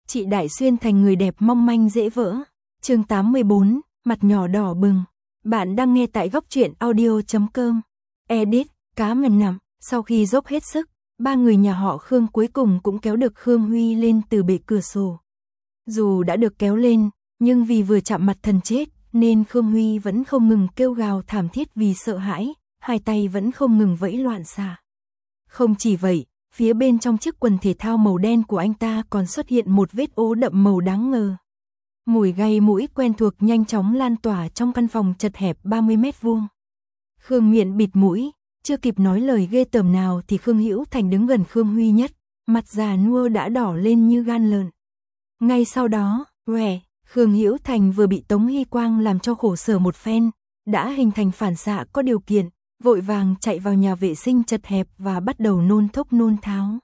chị Đại Xuyên thành người đẹp mong manh dễ vỡ. Chương 84, mặt nhỏ đỏ bừng. Bạn đang nghe tại góc truyện audio.com. Edit, cá mềm nằm. Sau khi dốc hết sức, ba người nhà họ Khương cuối cùng cũng kéo được Khương Huy lên từ bệ cửa sổ. Dù đã được kéo lên, nhưng vì vừa chạm mặt thần chết, nên Khương Huy vẫn không ngừng kêu gào thảm thiết vì sợ hãi, hai tay vẫn không ngừng vẫy loạn xạ. Không chỉ vậy, phía bên trong chiếc quần thể thao màu đen của anh ta còn xuất hiện một vết ố đậm màu đáng ngờ. Mùi gây mũi quen thuộc nhanh chóng lan tỏa trong căn phòng chật hẹp 30 mét vuông. Khương Miện bịt mũi, chưa kịp nói lời ghê tởm nào thì Khương Hữu Thành đứng gần Khương Huy nhất, mặt già nua đã đỏ lên như gan lợn. Ngay sau đó, Khương Hữu Thành vừa bị Tống Hy Quang làm cho khổ sở một phen, đã hình thành phản xạ có điều kiện, vội vàng chạy vào nhà vệ sinh chật hẹp và bắt đầu nôn thốc nôn tháo.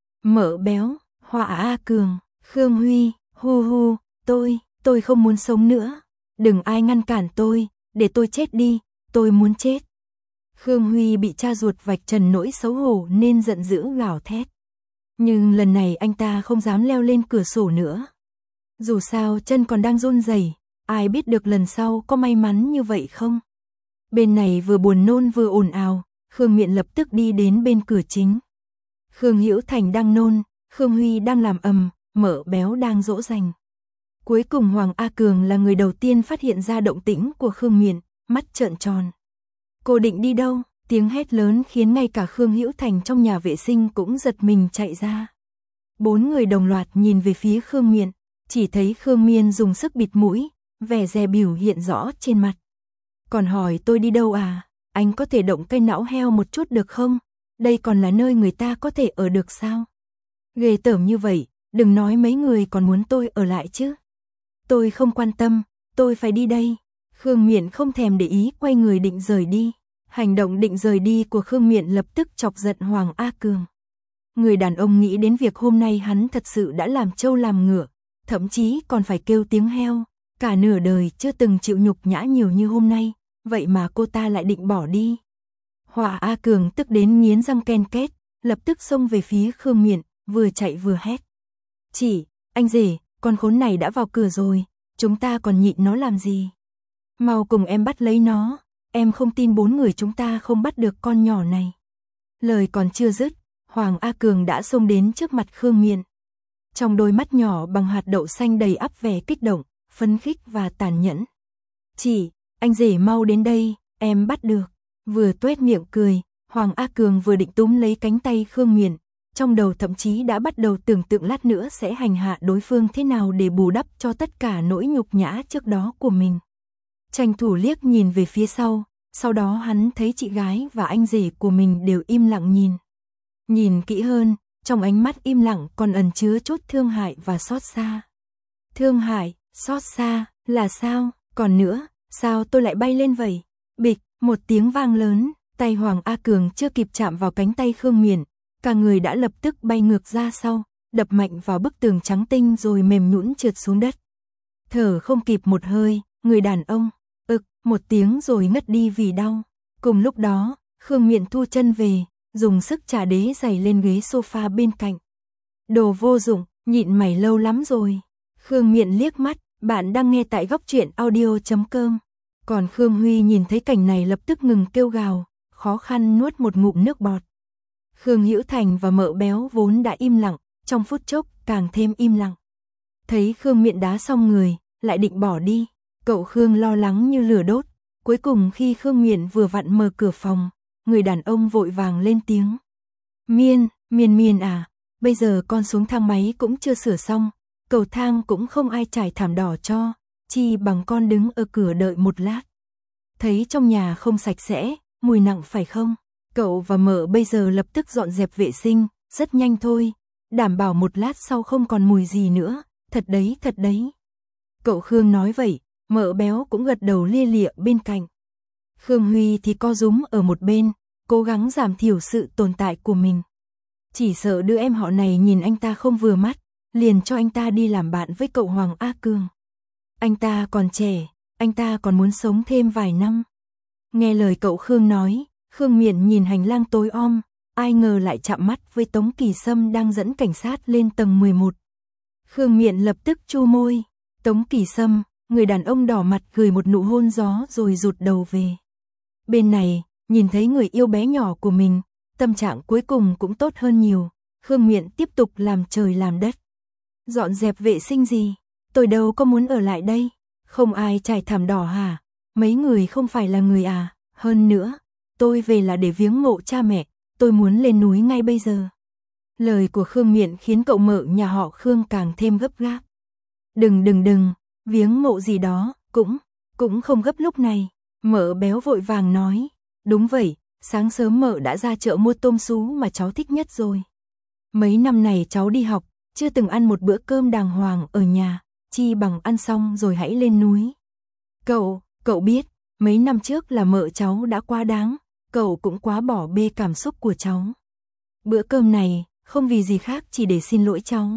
Mỡ béo, Họa A Cường, Khương Huy, hu, tôi không muốn sống nữa. Đừng ai ngăn cản tôi, để tôi chết đi, tôi muốn chết. Khương Huy bị cha ruột vạch trần nỗi xấu hổ nên giận dữ gào thét. Nhưng lần này anh ta không dám leo lên cửa sổ nữa. Dù sao chân còn đang run rẩy, ai biết được lần sau có may mắn như vậy không? Bên này vừa buồn nôn vừa ồn ào, Khương Miện lập tức đi đến bên cửa chính. Khương Hữu Thành đang nôn, Khương Huy đang làm ầm, Mỡ béo đang dỗ dành. Cuối cùng Hoàng A Cường là người đầu tiên phát hiện ra động tĩnh của Khương Miện, mắt trợn tròn. Cô định đi đâu? Tiếng hét lớn khiến ngay cả Khương Hữu Thành trong nhà vệ sinh cũng giật mình chạy ra. Bốn người đồng loạt nhìn về phía Khương Miện, chỉ thấy Khương Miện dùng sức bịt mũi, vẻ dè bỉu hiện rõ trên mặt. Còn hỏi tôi đi đâu à? Anh có thể động cây não heo một chút được không? Đây còn là nơi người ta có thể ở được sao? Ghê tởm như vậy, đừng nói mấy người còn muốn tôi ở lại chứ. Tôi không quan tâm, tôi phải đi đây. Khương Miện không thèm để ý quay người định rời đi. Hành động định rời đi của Khương Miện lập tức chọc giận Hoàng A Cường. Người đàn ông nghĩ đến việc hôm nay hắn thật sự đã làm trâu làm ngựa, thậm chí còn phải kêu tiếng heo, cả nửa đời chưa từng chịu nhục nhã nhiều như hôm nay, vậy mà cô ta lại định bỏ đi. Họa A Cường tức đến nghiến răng ken két, lập tức xông về phía Khương Miện, vừa chạy vừa hét. Chị, anh rể, con khốn này đã vào cửa rồi, chúng ta còn nhịn nó làm gì? Mau cùng em bắt lấy nó, em không tin bốn người chúng ta không bắt được con nhỏ này. Lời còn chưa dứt, Hoàng A Cường đã xông đến trước mặt Khương Miện. Trong đôi mắt nhỏ bằng hạt đậu xanh đầy ắp vẻ kích động, phấn khích và tàn nhẫn. Chị, anh rể mau đến đây, em bắt được. Vừa tuét miệng cười, Hoàng A Cường vừa định túm lấy cánh tay Khương Miện, trong đầu thậm chí đã bắt đầu tưởng tượng lát nữa sẽ hành hạ đối phương thế nào để bù đắp cho tất cả nỗi nhục nhã trước đó của mình. Tranh thủ liếc nhìn về phía sau đó hắn thấy chị gái và anh rể của mình đều im lặng nhìn. Nhìn kỹ hơn, trong ánh mắt im lặng còn ẩn chứa chút thương hại và xót xa. Thương hại, xót xa, là sao? Còn nữa, sao tôi lại bay lên vậy? Bịch, một tiếng vang lớn, tay Hoàng A Cường chưa kịp chạm vào cánh tay Khương Miện, cả người đã lập tức bay ngược ra sau, đập mạnh vào bức tường trắng tinh rồi mềm nhũn trượt xuống đất. Thở không kịp một hơi, người đàn ông, một tiếng rồi ngất đi vì đau. Cùng lúc đó, Khương Miện thu chân về, dùng sức chà đế giày lên ghế sofa bên cạnh. Đồ vô dụng, nhịn mày lâu lắm rồi. Khương Miện liếc mắt, bạn đang nghe tại góc truyện audio.com. Còn Khương Huy nhìn thấy cảnh này lập tức ngừng kêu gào, khó khăn nuốt một ngụm nước bọt. Khương Hữu Thành và Mỡ béo vốn đã im lặng, trong phút chốc càng thêm im lặng. Thấy Khương Miện đá xong người, lại định bỏ đi. Cậu Khương lo lắng như lửa đốt, cuối cùng khi Khương Miện vừa vặn mở cửa phòng, người đàn ông vội vàng lên tiếng. Miên à, bây giờ con xuống thang máy cũng chưa sửa xong, cầu thang cũng không ai trải thảm đỏ cho, chi bằng con đứng ở cửa đợi một lát. Thấy trong nhà không sạch sẽ, mùi nặng phải không? Cậu và Mợ bây giờ lập tức dọn dẹp vệ sinh, rất nhanh thôi, đảm bảo một lát sau không còn mùi gì nữa, thật đấy. Cậu Khương nói vậy. Mỡ béo cũng gật đầu lia lịa bên cạnh. Khương Huy thì co rúm ở một bên, cố gắng giảm thiểu sự tồn tại của mình. Chỉ sợ đứa em họ này nhìn anh ta không vừa mắt, liền cho anh ta đi làm bạn với cậu Hoàng A Cường. Anh ta còn trẻ, anh ta còn muốn sống thêm vài năm. Nghe lời cậu Khương nói, Khương Miện nhìn hành lang tối om, ai ngờ lại chạm mắt với Tống Kỳ Sâm đang dẫn cảnh sát lên tầng 11. Khương Miện lập tức chu môi. Tống Kỳ Sâm, người đàn ông đỏ mặt gửi một nụ hôn gió rồi rụt đầu về. Bên này, nhìn thấy người yêu bé nhỏ của mình, tâm trạng cuối cùng cũng tốt hơn nhiều. Khương Miện tiếp tục làm trời làm đất. Dọn dẹp vệ sinh gì? Tôi đâu có muốn ở lại đây. Không ai trải thảm đỏ hả? Mấy người không phải là người à? Hơn nữa, tôi về là để viếng mộ cha mẹ, tôi muốn lên núi ngay bây giờ. Lời của Khương Miện khiến cậu mợ nhà họ Khương càng thêm gấp gáp. Đừng, viếng mộ gì đó, cũng không gấp lúc này. Mợ béo vội vàng nói, đúng vậy, sáng sớm mợ đã ra chợ mua tôm sú mà cháu thích nhất rồi. Mấy năm này cháu đi học, chưa từng ăn một bữa cơm đàng hoàng ở nhà, chi bằng ăn xong rồi hãy lên núi. Cậu biết, mấy năm trước là mợ cháu đã quá đáng, cậu cũng quá bỏ bê cảm xúc của cháu. Bữa cơm này, không vì gì khác chỉ để xin lỗi cháu.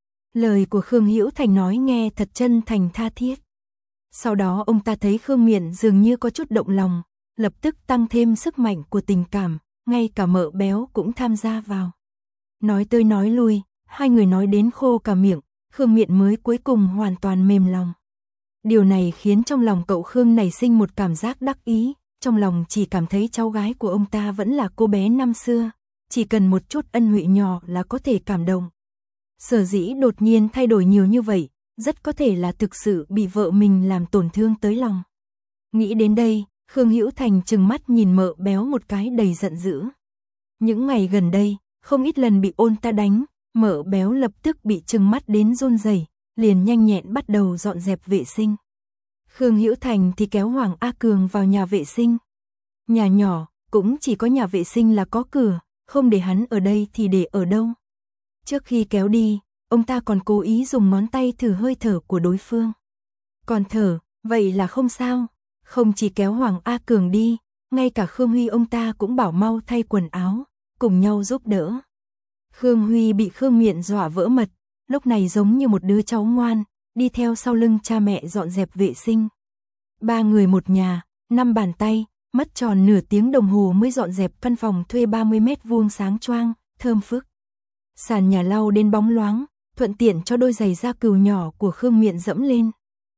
Lời của Khương Hữu Thành nói nghe thật chân thành tha thiết. Sau đó ông ta thấy Khương Miện dường như có chút động lòng, lập tức tăng thêm sức mạnh của tình cảm, ngay cả mợ béo cũng tham gia vào. Nói tới nói lui, hai người nói đến khô cả miệng, Khương Miện mới cuối cùng hoàn toàn mềm lòng. Điều này khiến trong lòng cậu Khương nảy sinh một cảm giác đắc ý, trong lòng chỉ cảm thấy cháu gái của ông ta vẫn là cô bé năm xưa, chỉ cần một chút ân huệ nhỏ là có thể cảm động. Sở dĩ đột nhiên thay đổi nhiều như vậy, rất có thể là thực sự bị vợ mình làm tổn thương tới lòng. Nghĩ đến đây, Khương Hữu Thành trừng mắt nhìn mợ béo một cái đầy giận dữ. Những ngày gần đây, không ít lần bị ôn ta đánh, mợ béo lập tức bị trừng mắt đến run rẩy, liền nhanh nhẹn bắt đầu dọn dẹp vệ sinh. Khương Hữu Thành thì kéo Hoàng A Cường vào nhà vệ sinh. Nhà nhỏ, cũng chỉ có nhà vệ sinh là có cửa, không để hắn ở đây thì để ở đâu. Trước khi kéo đi, ông ta còn cố ý dùng ngón tay thử hơi thở của đối phương. Còn thở, vậy là không sao. Không chỉ kéo Hoàng A Cường đi, ngay cả Khương Huy ông ta cũng bảo mau thay quần áo, cùng nhau giúp đỡ. Khương Huy bị Khương Miện dọa vỡ mật, lúc này giống như một đứa cháu ngoan, đi theo sau lưng cha mẹ dọn dẹp vệ sinh. Ba người một nhà, 5 bàn tay, mất tròn nửa tiếng đồng hồ mới dọn dẹp căn phòng thuê 30 mét vuông sáng choang, thơm phức. Sàn nhà lau đến bóng loáng, thuận tiện cho đôi giày da cừu nhỏ của Khương Miện dẫm lên.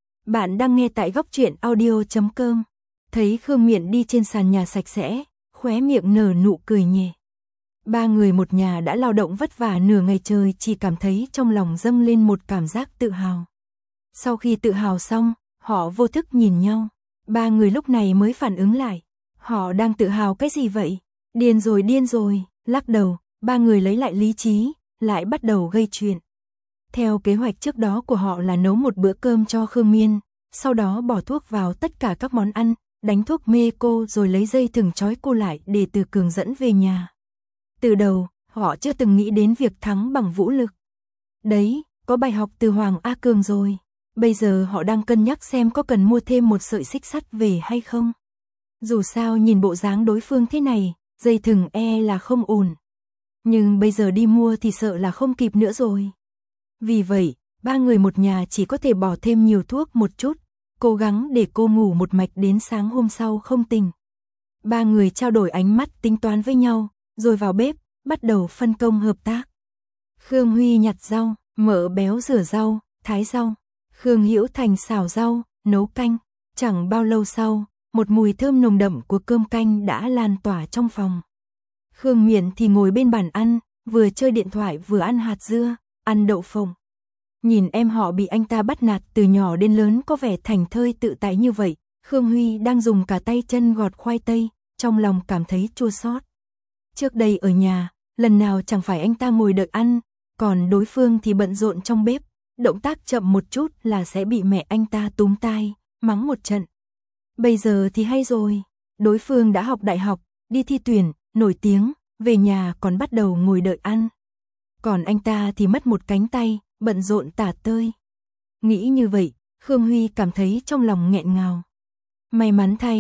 Bạn đang nghe tại góc truyện audio.com. Thấy Khương Miện đi trên sàn nhà sạch sẽ, khóe miệng nở nụ cười nhẹ. Ba người một nhà đã lao động vất vả nửa ngày trời, chỉ cảm thấy trong lòng dâng lên một cảm giác tự hào. Sau khi tự hào xong, họ vô thức nhìn nhau. Ba người lúc này mới phản ứng lại. Họ đang tự hào cái gì vậy? Điên rồi, lắc đầu, ba người lấy lại lý trí, lại bắt đầu gây chuyện. Theo kế hoạch trước đó của họ là nấu một bữa cơm cho Khương Miên, sau đó bỏ thuốc vào tất cả các món ăn, đánh thuốc mê cô rồi lấy dây thừng trói cô lại để Từ Cường dẫn về nhà. Từ đầu, họ chưa từng nghĩ đến việc thắng bằng vũ lực. Đấy, có bài học từ Hoàng A Cường rồi. Bây giờ họ đang cân nhắc xem có cần mua thêm một sợi xích sắt về hay không. Dù sao nhìn bộ dáng đối phương thế này, dây thừng là không ổn. Nhưng bây giờ đi mua thì sợ là không kịp nữa rồi. Vì vậy, ba người một nhà chỉ có thể bỏ thêm nhiều thuốc một chút, cố gắng để cô ngủ một mạch đến sáng hôm sau không tỉnh. Ba người trao đổi ánh mắt tính toán với nhau, rồi vào bếp, bắt đầu phân công hợp tác. Khương Huy nhặt rau, mợ béo rửa rau, thái rau. Khương Hữu Thành xào rau, nấu canh. Chẳng bao lâu sau, một mùi thơm nồng đậm của cơm canh đã lan tỏa trong phòng. Khương Miện thì ngồi bên bàn ăn, vừa chơi điện thoại vừa ăn hạt dưa, ăn đậu phộng. Nhìn em họ bị anh ta bắt nạt từ nhỏ đến lớn có vẻ thảnh thơi tự tại như vậy, Khương Huy đang dùng cả tay chân gọt khoai tây, trong lòng cảm thấy chua xót. Trước đây ở nhà, lần nào chẳng phải anh ta ngồi đợi ăn, còn đối phương thì bận rộn trong bếp, động tác chậm một chút là sẽ bị mẹ anh ta túm tai, mắng một trận. Bây giờ thì hay rồi, đối phương đã học đại học, đi thi tuyển, nổi tiếng, về nhà còn bắt đầu ngồi đợi ăn. Còn anh ta thì mất một cánh tay, bận rộn tả tơi. Nghĩ như vậy, Khương Huy cảm thấy trong lòng nghẹn ngào. May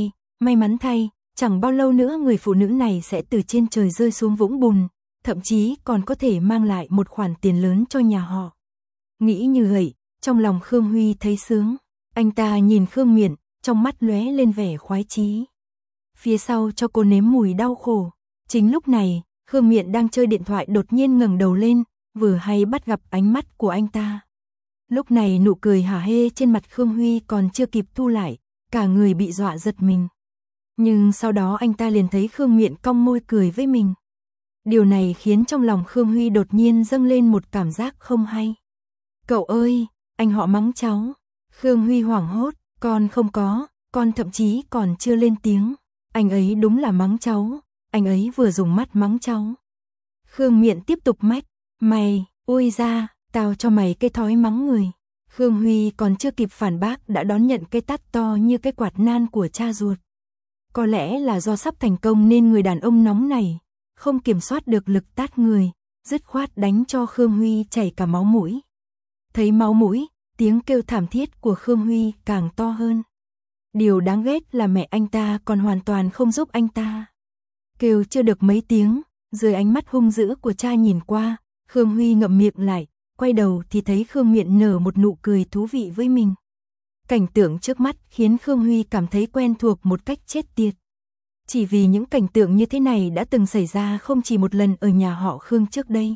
mắn thay, chẳng bao lâu nữa người phụ nữ này sẽ từ trên trời rơi xuống vũng bùn, thậm chí còn có thể mang lại một khoản tiền lớn cho nhà họ. Nghĩ như vậy, trong lòng Khương Huy thấy sướng. Anh ta nhìn Khương Miện, trong mắt lóe lên vẻ khoái chí. Phía sau cho cô nếm mùi đau khổ. Chính lúc này, Khương Miện đang chơi điện thoại đột nhiên ngẩng đầu lên, vừa hay bắt gặp ánh mắt của anh ta. Lúc này nụ cười hả hê trên mặt Khương Huy còn chưa kịp thu lại, cả người bị dọa giật mình. Nhưng sau đó anh ta liền thấy Khương Miện cong môi cười với mình. Điều này khiến trong lòng Khương Huy đột nhiên dâng lên một cảm giác không hay. Cậu ơi, anh họ mắng cháu. Khương Huy hoảng hốt, con không có, con thậm chí còn chưa lên tiếng. Anh ấy đúng là mắng cháu, anh ấy vừa dùng mắt mắng cháu. Khương Miện tiếp tục mách, mày, ui ra, tao cho mày cái thói mắng người. Khương Huy còn chưa kịp phản bác đã đón nhận cái tát to như cái quạt nan của cha ruột. Có lẽ là do sắp thành công nên người đàn ông nóng này không kiểm soát được lực tát người, dứt khoát đánh cho Khương Huy chảy cả máu mũi. Thấy máu mũi, tiếng kêu thảm thiết của Khương Huy càng to hơn. Điều đáng ghét là mẹ anh ta còn hoàn toàn không giúp anh ta. Kêu chưa được mấy tiếng, dưới ánh mắt hung dữ của cha nhìn qua, Khương Huy ngậm miệng lại, quay đầu thì thấy Khương Miện nở một nụ cười thú vị với mình. Cảnh tượng trước mắt khiến Khương Huy cảm thấy quen thuộc một cách chết tiệt. Chỉ vì những cảnh tượng như thế này đã từng xảy ra không chỉ một lần ở nhà họ Khương trước đây.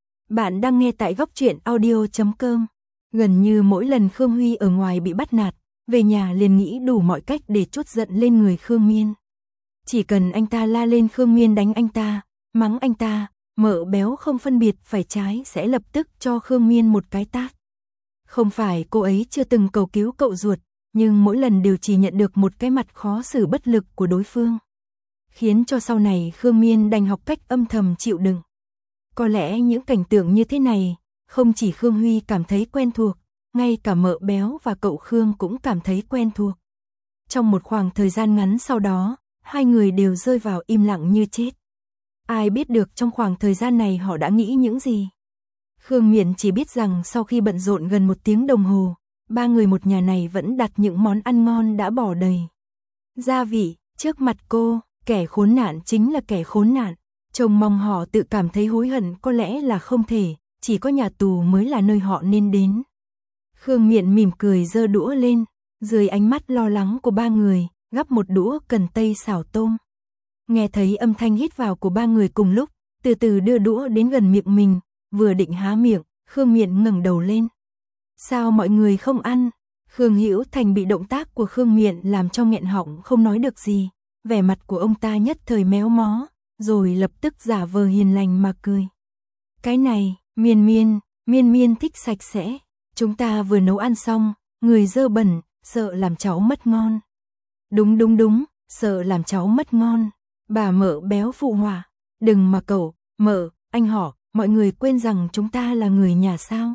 Bạn đang nghe tại góc truyện audio.com. Gần như mỗi lần Khương Huy ở ngoài bị bắt nạt, về nhà liền nghĩ đủ mọi cách để trút giận lên người Khương Miên. Chỉ cần anh ta la lên Khương Miên đánh anh ta, mắng anh ta, mợ béo không phân biệt phải trái sẽ lập tức cho Khương Miên một cái tát. Không phải cô ấy chưa từng cầu cứu cậu ruột, nhưng mỗi lần đều chỉ nhận được một cái mặt khó xử bất lực của đối phương. Khiến cho sau này Khương Miên đành học cách âm thầm chịu đựng. Có lẽ những cảnh tượng như thế này, không chỉ Khương Huy cảm thấy quen thuộc, ngay cả mợ béo và cậu Khương cũng cảm thấy quen thuộc. Trong một khoảng thời gian ngắn sau đó, hai người đều rơi vào im lặng như chết. Ai biết được trong khoảng thời gian này họ đã nghĩ những gì. Khương Miện chỉ biết rằng sau khi bận rộn gần 1 tiếng đồng hồ, ba người một nhà này vẫn đặt những món ăn ngon đã bỏ đầy gia vị trước mặt cô. Kẻ khốn nạn chính là kẻ khốn nạn. Trông mong họ tự cảm thấy hối hận có lẽ là không thể, chỉ có nhà tù mới là nơi họ nên đến. Khương Miện mỉm cười giơ đũa lên, dưới ánh mắt lo lắng của ba người, gắp một đũa cần tây xào tôm. Nghe thấy âm thanh hít vào của ba người cùng lúc, từ từ đưa đũa đến gần miệng mình, vừa định há miệng, Khương Miện ngẩng đầu lên. Sao mọi người không ăn? Khương Hữu Thành bị động tác của Khương Miện làm cho nghẹn họng không nói được gì. Vẻ mặt của ông ta nhất thời méo mó, rồi lập tức giả vờ hiền lành mà cười. Cái này, Miên Miên thích sạch sẽ. Chúng ta vừa nấu ăn xong, người dơ bẩn, sợ làm cháu mất ngon. Đúng, sợ làm cháu mất ngon. Bà mợ béo phụ họa. Đừng mà cậu, mợ, anh họ, mọi người quên rằng chúng ta là người nhà sao.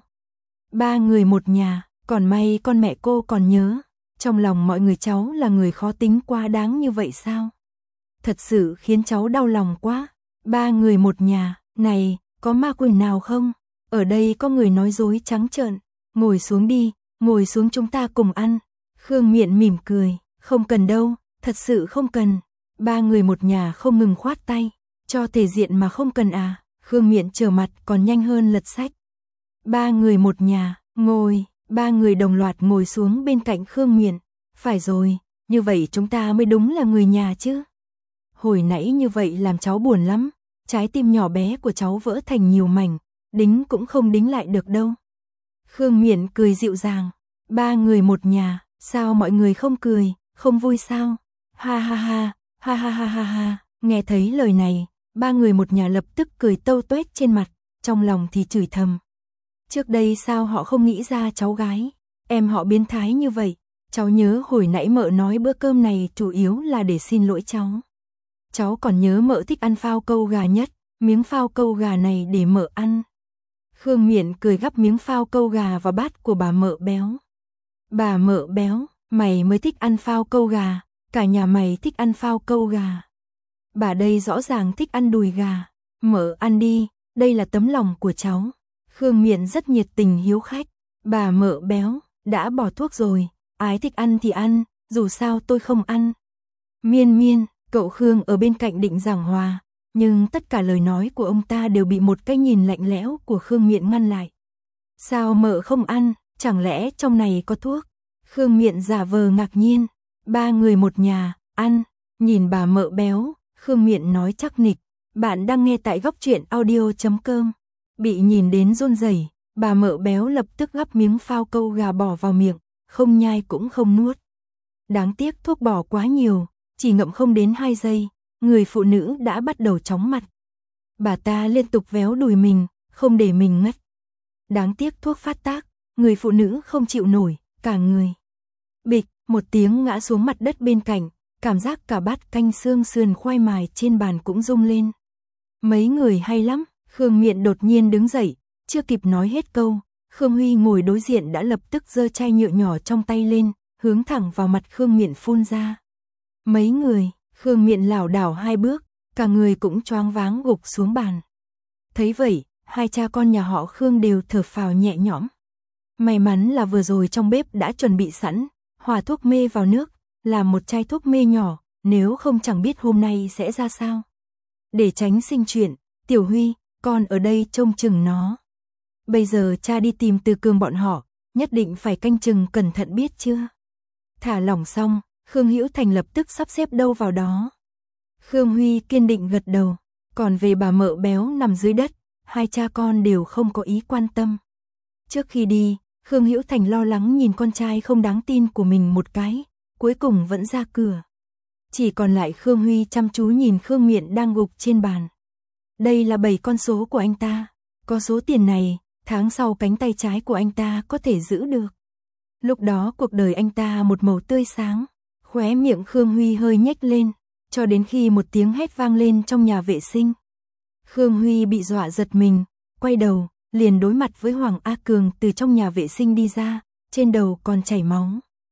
Ba người một nhà, còn may con mẹ cô còn nhớ. Trong lòng mọi người cháu là người khó tính quá đáng như vậy sao? Thật sự khiến cháu đau lòng quá. Ba người một nhà, này, có ma quỷ nào không? Ở đây có người nói dối trắng trợn. Ngồi xuống đi, ngồi xuống chúng ta cùng ăn. Khương Miện mỉm cười, không cần đâu, thật sự không cần. Ba người một nhà không ngừng khoát tay, cho thể diện mà không cần à. Khương Miện trở mặt còn nhanh hơn lật sách. Ba người một nhà, ngồi. Ba người đồng loạt ngồi xuống bên cạnh Khương Miện. Phải rồi, như vậy chúng ta mới đúng là người nhà chứ. Hồi nãy như vậy làm cháu buồn lắm. Trái tim nhỏ bé của cháu vỡ thành nhiều mảnh, đính cũng không đính lại được đâu. Khương Miện cười dịu dàng. Ba người một nhà, sao mọi người không cười, không vui sao? Ha ha ha, ha ha ha ha ha. Nghe thấy lời này, ba người một nhà lập tức cười tâu tuét trên mặt, trong lòng thì chửi thầm. Trước đây sao họ không nghĩ ra cháu gái, em họ biến thái như vậy. Cháu nhớ hồi nãy mợ nói bữa cơm này chủ yếu là để xin lỗi cháu. Cháu còn nhớ mợ thích ăn phao câu gà nhất, miếng phao câu gà này để mợ ăn. Khương Miện cười gắp miếng phao câu gà vào bát của bà mợ béo. Bà mợ béo, mày mới thích ăn phao câu gà, cả nhà mày thích ăn phao câu gà. Bà đây rõ ràng thích ăn đùi gà, mợ ăn đi, đây là tấm lòng của cháu. Khương Miện rất nhiệt tình hiếu khách. Bà mợ béo, đã bỏ thuốc rồi, ai thích ăn thì ăn, dù sao tôi không ăn. Miên, cậu Khương ở bên cạnh định giảng hòa, nhưng tất cả lời nói của ông ta đều bị một cái nhìn lạnh lẽo của Khương Miện ngăn lại. Sao mợ không ăn, chẳng lẽ trong này có thuốc? Khương Miện giả vờ ngạc nhiên. Ba người một nhà, ăn. Nhìn bà mợ béo, Khương Miện nói chắc nịch. Bạn đang nghe tại góc truyện audio.com. Bị nhìn đến run rẩy, Bà mợ béo lập tức gắp miếng phao câu gà bỏ vào miệng, không nhai cũng không nuốt. Đáng tiếc thuốc bỏ quá nhiều, chỉ ngậm không đến 2 giây, người phụ nữ đã bắt đầu chóng mặt. Bà ta liên tục véo đùi mình, không để mình ngất. Đáng tiếc thuốc phát tác, người phụ nữ không chịu nổi, cả người. Bịch, một tiếng ngã xuống mặt đất bên cạnh, cảm giác cả bát canh xương sườn khoai mài trên bàn cũng rung lên. Mấy người hay lắm, Khương Miện đột nhiên đứng dậy, chưa kịp nói hết câu, Khương Huy ngồi đối diện đã lập tức giơ chai nhựa nhỏ trong tay lên, hướng thẳng vào mặt Khương Miện phun ra. Mấy người, Khương Miện lảo đảo 2 bước, cả người cũng choáng váng gục xuống bàn. Thấy vậy, hai cha con nhà họ Khương đều thở phào nhẹ nhõm. May mắn là vừa rồi trong bếp đã chuẩn bị sẵn, hòa thuốc mê vào nước, làm một chai thuốc mê nhỏ, nếu không chẳng biết hôm nay sẽ ra sao. Để tránh sinh chuyện, Tiểu Huy, con ở đây trông chừng nó. Bây giờ cha đi tìm Từ Cường bọn họ, nhất định phải canh chừng cẩn thận biết chưa. Thả lỏng xong, Khương Hữu Thành lập tức sắp xếp đâu vào đó. Khương Huy kiên định gật đầu, còn về bà mợ béo nằm dưới đất, hai cha con đều không có ý quan tâm. Trước khi đi, Khương Hữu Thành lo lắng nhìn con trai không đáng tin của mình một cái, cuối cùng vẫn ra cửa. Chỉ còn lại Khương Huy chăm chú nhìn Khương Miện đang gục trên bàn. Đây là 7 con số của anh ta, có số tiền này, tháng sau cánh tay trái của anh ta có thể giữ được. Lúc đó cuộc đời anh ta một màu tươi sáng, khóe miệng Khương Huy hơi nhếch lên, cho đến khi một tiếng hét vang lên trong nhà vệ sinh. Khương Huy bị dọa giật mình, quay đầu, liền đối mặt với Hoàng A Cường từ trong nhà vệ sinh đi ra, trên đầu còn chảy máu.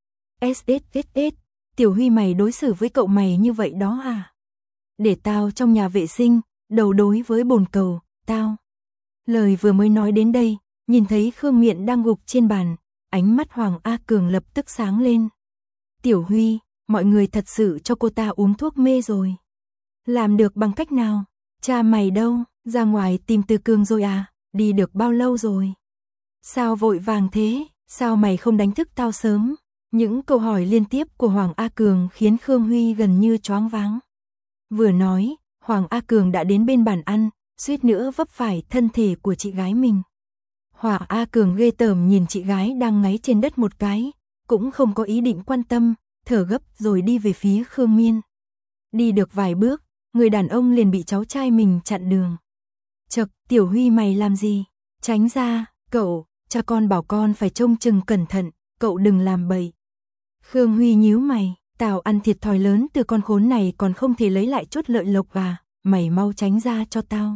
SSSS, Tiểu Huy mày đối xử với cậu mày như vậy đó à? Để tao trong nhà vệ sinh, đầu đối với bồn cầu, tao. Lời vừa mới nói đến đây, nhìn thấy Khương Miện đang gục trên bàn, ánh mắt Hoàng A Cường lập tức sáng lên. Tiểu Huy, mọi người thật sự cho cô ta uống thuốc mê rồi. Làm được bằng cách nào? Cha mày đâu? Ra ngoài tìm Từ Cường rồi à? Đi được bao lâu rồi? Sao vội vàng thế? Sao mày không đánh thức tao sớm? Những câu hỏi liên tiếp của Hoàng A Cường khiến Khương Huy gần như choáng váng. Vừa nói, Hoàng A Cường đã đến bên bàn ăn, suýt nữa vấp phải thân thể của chị gái mình. Hoàng A Cường ghê tởm nhìn chị gái đang ngáy trên đất một cái, cũng không có ý định quan tâm, thở gấp rồi đi về phía Khương Miên. Đi được vài bước, người đàn ông liền bị cháu trai mình chặn đường. Chậc, Tiểu Huy mày làm gì? Tránh ra, cậu, cha con bảo con phải trông chừng cẩn thận, cậu đừng làm bậy. Khương Huy nhíu mày, tao ăn thiệt thòi lớn từ con khốn này còn không thể lấy lại chút lợi lộc à, mày mau tránh ra cho tao.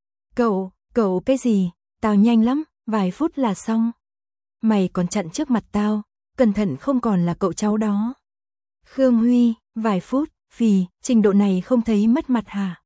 Cậu cái gì, tao nhanh lắm, vài phút là xong. Mày còn chặn trước mặt tao, cẩn thận không còn là cậu cháu đó. Khương Huy, vài phút, phì, trình độ này không thấy mất mặt hả?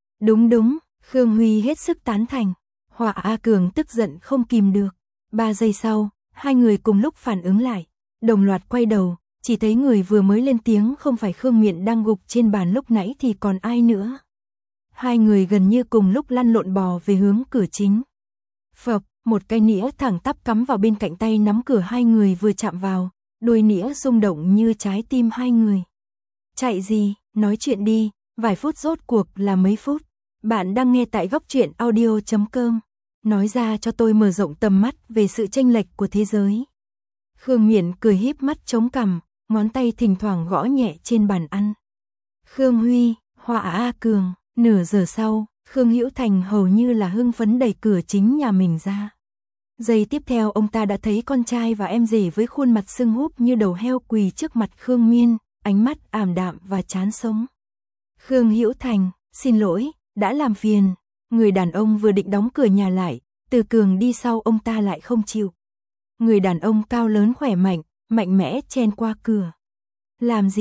Đúng, Khương Huy hết sức tán thành. Hỏa A Cường tức giận không kìm được. 3 giây sau, hai người cùng lúc phản ứng lại, đồng loạt quay đầu, chỉ thấy người vừa mới lên tiếng không phải Khương Miện đang gục trên bàn lúc nãy thì còn ai nữa. Hai người gần như cùng lúc lăn lộn bò về hướng cửa chính. Phập, một cái nĩa thẳng tắp cắm vào bên cạnh tay nắm cửa hai người vừa chạm vào, đuôi nĩa rung động như trái tim hai người. Chạy gì, nói chuyện đi, vài phút rốt cuộc là mấy phút. Bạn đang nghe tại góc truyện audio.com. Nói ra cho tôi mở rộng tầm mắt về sự chênh lệch của thế giới. Khương Miện cười híp mắt chống cằm, ngón tay thỉnh thoảng gõ nhẹ trên bàn ăn. Khương Huy, Hỏa A Cường, nửa giờ sau, Khương Hữu Thành hầu như là hưng phấn đẩy cửa chính nhà mình ra. Giây tiếp theo ông ta đã thấy con trai và em rể với khuôn mặt sưng húp như đầu heo quỳ trước mặt Khương Miên, ánh mắt ảm đạm và chán sống. Khương Hữu Thành, xin lỗi, đã làm phiền. Người đàn ông vừa định đóng cửa nhà lại, Từ Cường đi sau ông ta lại không chịu. Người đàn ông cao lớn khỏe mạnh, mạnh mẽ chen qua cửa. Làm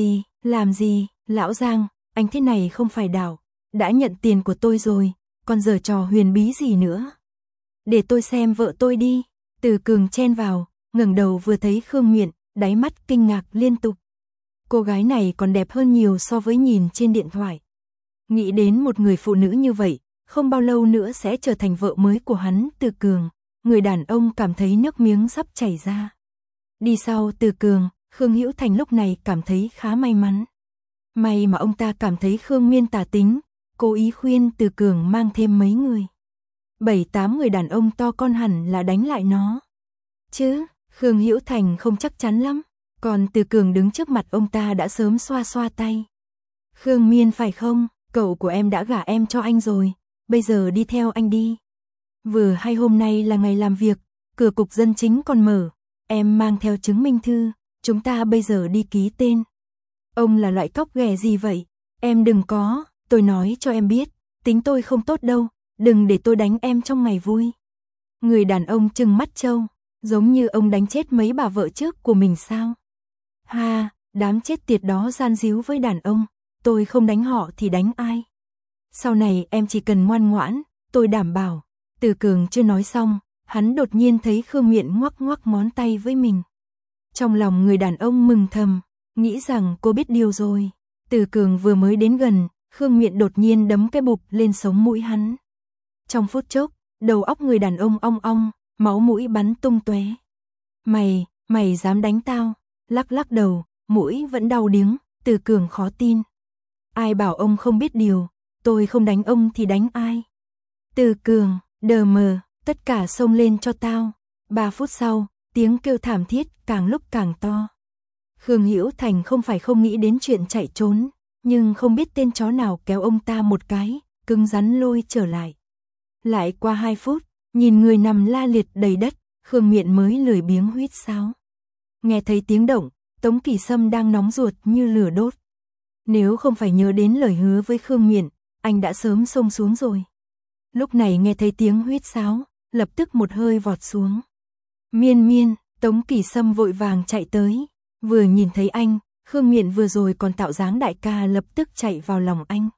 gì, lão Giang, anh thế này không phải đảo, đã nhận tiền của tôi rồi, còn giở trò huyền bí gì nữa. Để tôi xem vợ tôi đi. Từ Cường chen vào, ngẩng đầu vừa thấy Khương Miện, đáy mắt kinh ngạc liên tục. Cô gái này còn đẹp hơn nhiều so với nhìn trên điện thoại. Nghĩ đến một người phụ nữ như vậy, không bao lâu nữa sẽ trở thành vợ mới của hắn, Từ Cường. Người đàn ông cảm thấy nước miếng sắp chảy ra. Đi sau Từ Cường, Khương Hữu Thành lúc này cảm thấy khá may mắn. May mà ông ta cảm thấy Khương Miên tà tính, cố ý khuyên Từ Cường mang thêm mấy người. 7-8 người đàn ông to con hẳn là đánh lại nó. Chứ, Khương Hữu Thành không chắc chắn lắm, còn Từ Cường đứng trước mặt ông ta đã sớm xoa xoa tay. Khương Miên phải không, cậu của em đã gả em cho anh rồi, bây giờ đi theo anh đi. Vừa hay hôm nay là ngày làm việc, cửa cục dân chính còn mở, em mang theo chứng minh thư, chúng ta bây giờ đi ký tên. Ông là loại cóc ghẻ gì vậy? Em đừng có, tôi nói cho em biết, tính tôi không tốt đâu, đừng để tôi đánh em trong ngày vui. Người đàn ông trừng mắt trâu, giống như ông đánh chết mấy bà vợ trước của mình sao? Ha, đám chết tiệt đó gian díu với đàn ông, tôi không đánh họ thì đánh ai? Sau này em chỉ cần ngoan ngoãn, tôi đảm bảo. Từ Cường chưa nói xong, hắn đột nhiên thấy Khương Miện ngoắc ngoắc ngón tay với mình. Trong lòng người đàn ông mừng thầm, nghĩ rằng cô biết điều rồi. Từ Cường vừa mới đến gần, Khương Miện đột nhiên đấm cái bụp lên sống mũi hắn. Trong phút chốc, đầu óc người đàn ông ong ong, máu mũi bắn tung tóe. Mày dám đánh tao? Lắc lắc đầu, mũi vẫn đau điếng. Từ Cường khó tin. Ai bảo ông không biết điều, tôi không đánh ông thì đánh ai? Từ Cường, đờ mờ, tất cả xông lên cho tao. 3 phút sau, tiếng kêu thảm thiết càng lúc càng to. Khương Hữu Thành không phải không nghĩ đến chuyện chạy trốn, nhưng không biết tên chó nào kéo ông ta một cái, cứng rắn lôi trở lại. Lại qua 2 phút, nhìn người nằm la liệt đầy đất, Khương Miện mới lười biếng huýt sáo. Nghe thấy tiếng động, Tống Kỳ Sâm đang nóng ruột như lửa đốt. Nếu không phải nhớ đến lời hứa với Khương Miện, anh đã sớm xông xuống rồi. Lúc này nghe thấy tiếng huýt sáo, lập tức một hơi vọt xuống. Miên, Tống Kỳ Sâm vội vàng chạy tới. Vừa nhìn thấy anh, Khương Miện vừa rồi còn tạo dáng đại ca lập tức chạy vào lòng anh.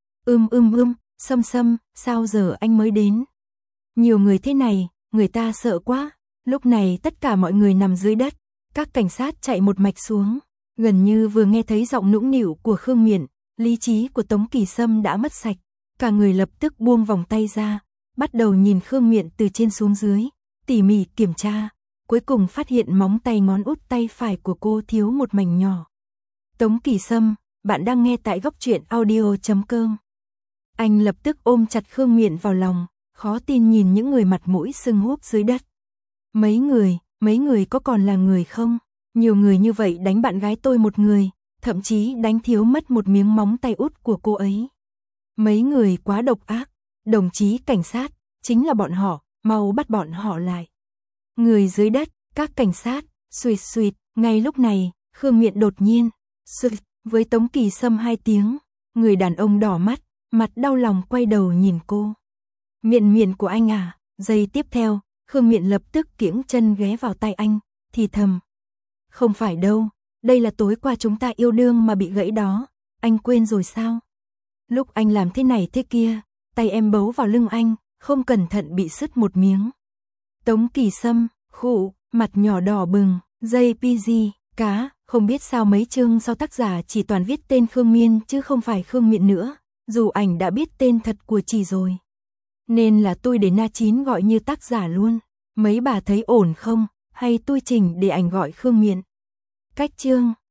Sâm, sao giờ anh mới đến? Nhiều người thế này, người ta sợ quá. Lúc này tất cả mọi người nằm dưới đất, các cảnh sát chạy một mạch xuống. Gần như vừa nghe thấy giọng nũng nịu của Khương Miện, lý trí của Tống Kỳ Sâm đã mất sạch. Cả người lập tức buông vòng tay ra, bắt đầu nhìn Khương Miện từ trên xuống dưới, tỉ mỉ kiểm tra. Cuối cùng phát hiện móng tay ngón út tay phải của cô thiếu một mảnh nhỏ. Tống Kỳ Sâm, bạn đang nghe tại góc truyện audio.com. Anh lập tức ôm chặt Khương Miện vào lòng, khó tin nhìn những người mặt mũi sưng húp dưới đất. Mấy người có còn là người không? Nhiều người như vậy đánh bạn gái tôi một người, thậm chí đánh thiếu mất một miếng móng tay út của cô ấy. Mấy người quá độc ác, đồng chí cảnh sát, chính là bọn họ, mau bắt bọn họ lại. Người dưới đất, các cảnh sát, suýt, ngay lúc này, Khương Miện đột nhiên, với Tống Kỳ Sâm 2 tiếng, người đàn ông đỏ mắt, mặt đau lòng quay đầu nhìn cô. Miện của anh à? Giây tiếp theo, Khương Miện lập tức kiễng chân ghé vào tay anh, thì thầm. Không phải đâu, đây là tối qua chúng ta yêu đương mà bị gãy đó, anh quên rồi sao? Lúc anh làm thế này thế kia, tay em bấu vào lưng anh, không cẩn thận bị sứt một miếng. Tống Kỳ Sâm, khụ, mặt nhỏ đỏ bừng, JPG, cá, không biết sao mấy chương sau tác giả chỉ toàn viết tên Khương Miên chứ không phải Khương Miện nữa, dù ảnh đã biết tên thật của chị rồi. Nên là tôi để Na Chín gọi như tác giả luôn, mấy bà thấy ổn không, hay tôi chỉnh để ảnh gọi Khương Miện. Cách chương